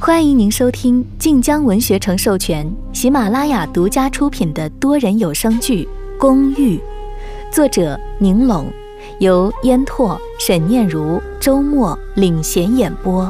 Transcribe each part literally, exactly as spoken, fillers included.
欢迎您收听晋江文学城授权、喜马拉雅独家出品的多人有声剧《公寓》，作者宁拢，由烟拓、沈念如、周末领衔演播。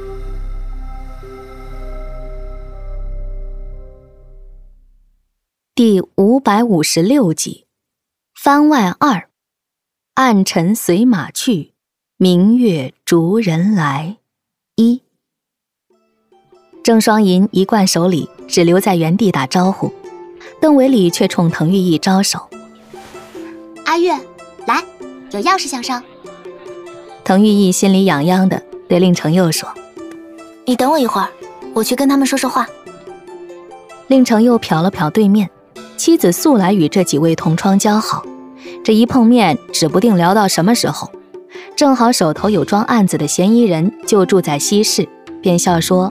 第五百五十六集，番外二，暗尘随马去，明月逐人来。一。郑双银一贯守礼，只留在原地打招呼，邓伟礼却冲滕玉意招手：“ 阿月，来，有钥匙向上。” 滕玉意心里痒痒的，对令程佑说：“ 你等我一会儿，我去跟他们说说话。” 令程佑瞟了瞟对面，妻子素来与这几位同窗交好，这一碰面指不定聊到什么时候，正好手头有桩案子的嫌疑人就住在西市，便笑说：“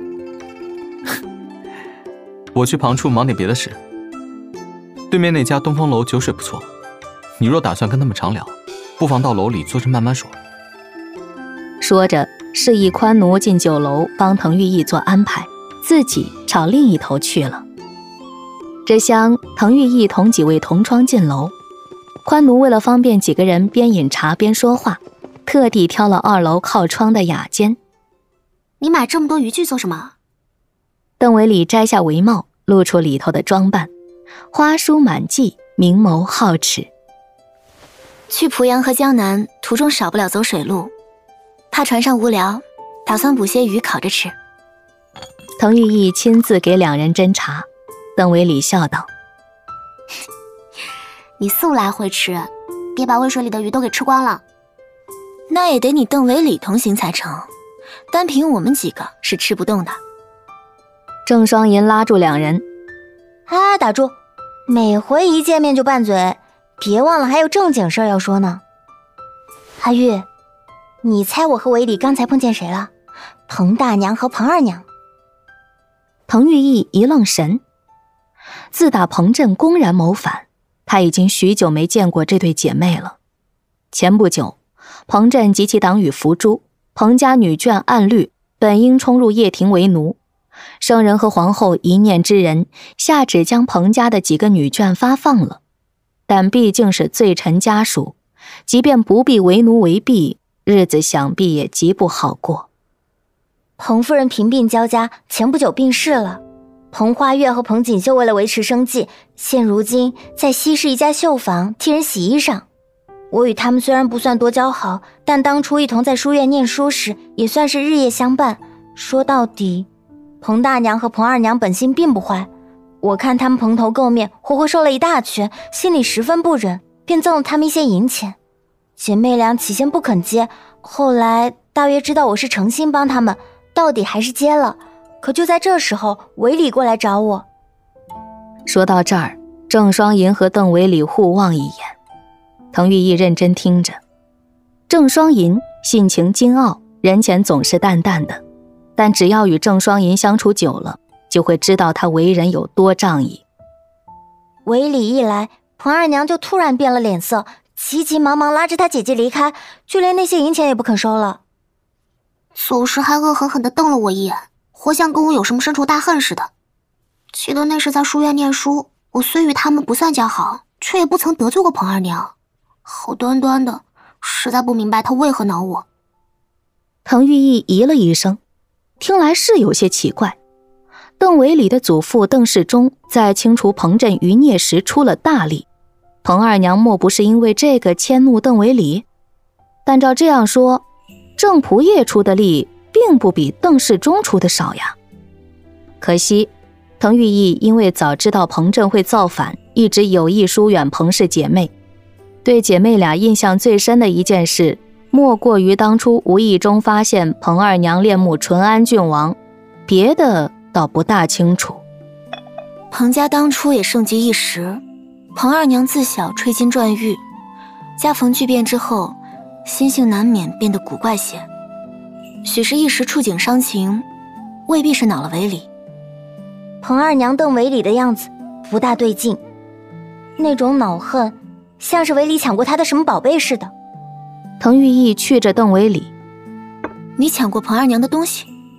我去旁处忙点别的事。对面那家东风楼酒水不错，你若打算跟他们常聊，不妨到楼里坐着慢慢说。” 说着示意宽奴进酒楼帮滕玉意做安排，自己朝另一头去了。这厢滕玉意同几位同窗进楼，宽奴为了方便几个人边饮茶边说话，特地挑了二楼靠窗的雅间。 “你买这么多渔具做什么？” 邓伟礼摘下帷帽，露出里头的装扮，花梳满髻，明眸皓齿。 “去濮阳和江南，途中少不了走水路，怕船上无聊，打算捕些鱼烤着吃。” 滕玉意亲自给两人斟茶。邓伟礼笑道：“ 你素来会吃，别把渭水里的鱼都给吃光了。”“那也得你邓伟礼同行才成，单凭我们几个是吃不动的。” 郑双银拉住两人：“ 啊，打住！每回一见面就拌嘴，别忘了还有正经事儿要说呢。阿玉，你猜我和伟礼刚才碰见谁了？彭大娘和彭二娘。” 滕玉意一愣神。自打彭震公然谋反，他已经许久没见过这对姐妹了。前不久，彭震及其党羽伏诛，彭家女眷按律本应冲入掖庭为奴，圣人和皇后一念之仁，下旨将彭家的几个女眷发放了。但毕竟是罪臣家属，即便不必为奴为婢，日子想必也极不好过。 彭夫人贫病交加，前不久病逝了。彭花月和彭锦绣为了维持生计，现如今在西市一家绣坊替人洗衣裳。我与他们虽然不算多交好，但当初一同在书院念书时，也算是日夜相伴。说到底，彭大娘和彭二娘本性并不坏，我看他们蓬头垢面，活活受了一大拳，心里十分不忍，便赠了他们一些银钱。姐妹俩起先不肯接，后来大约知道我是诚心帮他们，到底还是接了。可就在这时候，韦礼过来找我。 说到这儿，郑双银和邓伟礼互望一眼。滕玉意认真听着。郑双银性情金傲，人前总是淡淡的，但只要与郑双银相处久了，就会知道他为人有多仗义。 韦礼一来，彭二娘就突然变了脸色，急急忙忙拉着她姐姐离开，就连那些银钱也不肯收了。 走时还恶狠狠地瞪了我一眼，活像跟我有什么深仇大恨似的。记得那时在书院念书，我虽与他们不算交好，却也不曾得罪过彭二娘。好端端的，实在不明白他为何恼我。 滕玉意咦了一声，听来是有些奇怪。邓伟礼的祖父邓世忠在清除彭震余孽时出了大力，彭二娘莫不是因为这个迁怒邓伟礼？但照这样说，郑仆夜出的力并不比邓世忠出的少呀。可惜滕玉意因为早知道彭震会造反，一直有意疏远彭氏姐妹。对姐妹俩印象最深的一件事，莫过于当初无意中发现彭二娘恋慕淳安郡王，别的倒不大清楚。 彭家当初也盛极一时，彭二娘自小吹金转玉，家逢巨变之后，心性难免变得古怪些。许是一时触景伤情，未必是恼了韦礼。 彭二娘瞪韦礼的样子不大对劲，那种恼恨像是韦礼抢过她的什么宝贝似的。 滕玉意觑着邓伟礼：“ 你抢过彭二娘的东西？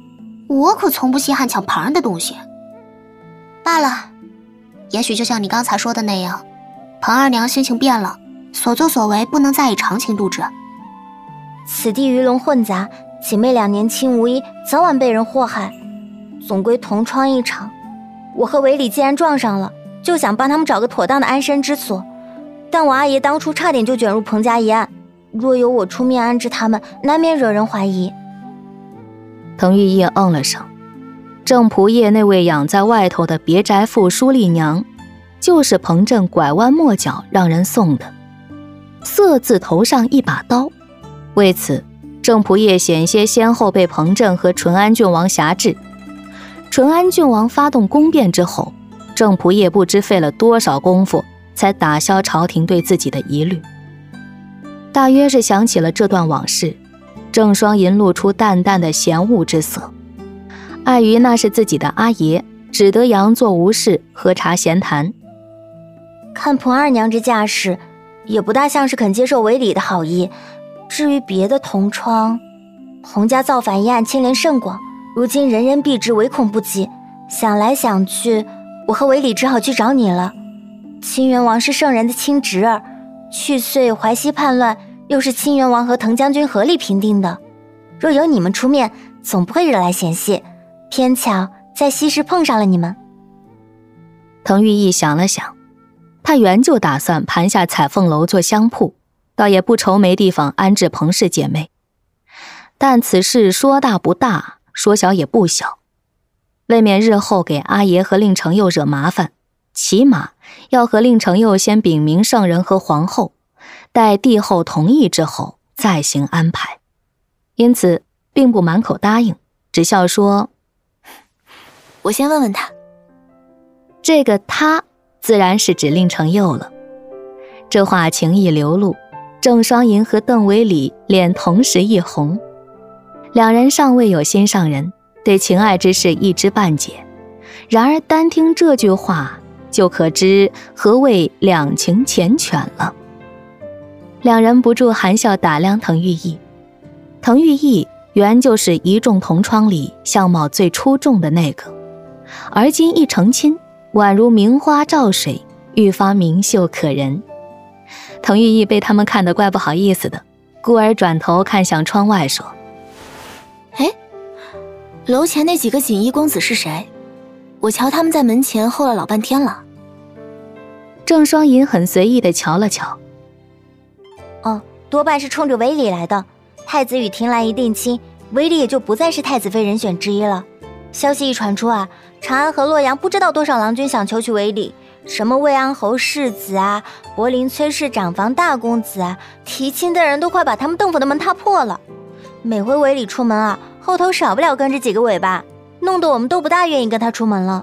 我可从不稀罕抢旁人的东西。罢了，也许就像你刚才说的那样，彭二娘心情变了，所作所为不能再以常情度之。 此地鱼龙混杂，姐妹俩年轻无依，早晚被人祸害，总归同窗一场。我和韦礼既然撞上了，就想帮他们找个妥当的安身之所。但我阿爷当初差点就卷入彭家一案，若有我出面安置他们，难免惹人怀疑。 滕玉叶嗯了声，正仆夜那位养在外头的别宅妇舒丽娘，就是彭镇拐弯抹角让人送的，色字头上一把刀。为此，郑仆夜险些先后被彭镇和淳安郡王挟制。淳安郡王发动宫变之后，郑仆夜不知费了多少功夫，才打消朝廷对自己的疑虑。大约是想起了这段往事，郑双银露出淡淡的嫌恶之色。碍于那是自己的阿爷，只得佯作无事，喝茶闲谈。 看彭二娘这架势，也不大像是肯接受韦礼的好意。至于别的同窗，洪家造反一案牵连甚广，如今人人避之，唯恐不及。想来想去，我和韦礼只好去找你了。清源王是圣人的亲侄儿，去岁淮西叛乱又是清源王和滕将军合力平定的。若有你们出面，总不会惹来嫌隙。偏巧在西市碰上了你们。 滕玉义想了想，他原就打算盘下彩凤楼做香铺，倒也不愁没地方安置彭氏姐妹。但此事说大不大，说小也不小，未免日后给阿爷和令承佑惹麻烦，起码要和令承佑先禀明圣人和皇后，待帝后同意之后再行安排。因此并不满口答应，只笑说： 我先问问他。 这个他自然是指令承佑了。这话情意流露，郑双银和邓韦礼脸同时一红。两人尚未有心上人，对情爱之事一知半解，然而单听这句话，就可知何谓两情缱绻了。两人不住含笑打量滕玉义。滕玉义原就是一众同窗里相貌最出众的那个，而今一成亲，宛如名花照水，愈发明秀可人。滕玉义被他们看得怪不好意思的，故而转头看向窗外说： 哎，楼前那几个锦衣公子是谁？我瞧他们在门前候了老半天了。 郑双银很随意地瞧了瞧。 哦，多半是冲着韦礼来的。太子与婷兰一定亲，韦礼也就不再是太子妃人选之一了。消息一传出啊，长安和洛阳不知道多少郎君想求娶韦礼，什么魏安侯世子啊，柏林崔氏长房大公子啊，提亲的人都快把他们邓府的门踏破了。每回韦礼出门啊，后头少不了跟着几个尾巴，弄得我们都不大愿意跟他出门了。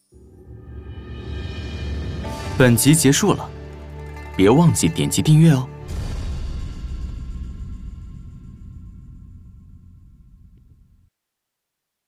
本集结束了，别忘记点击订阅哦。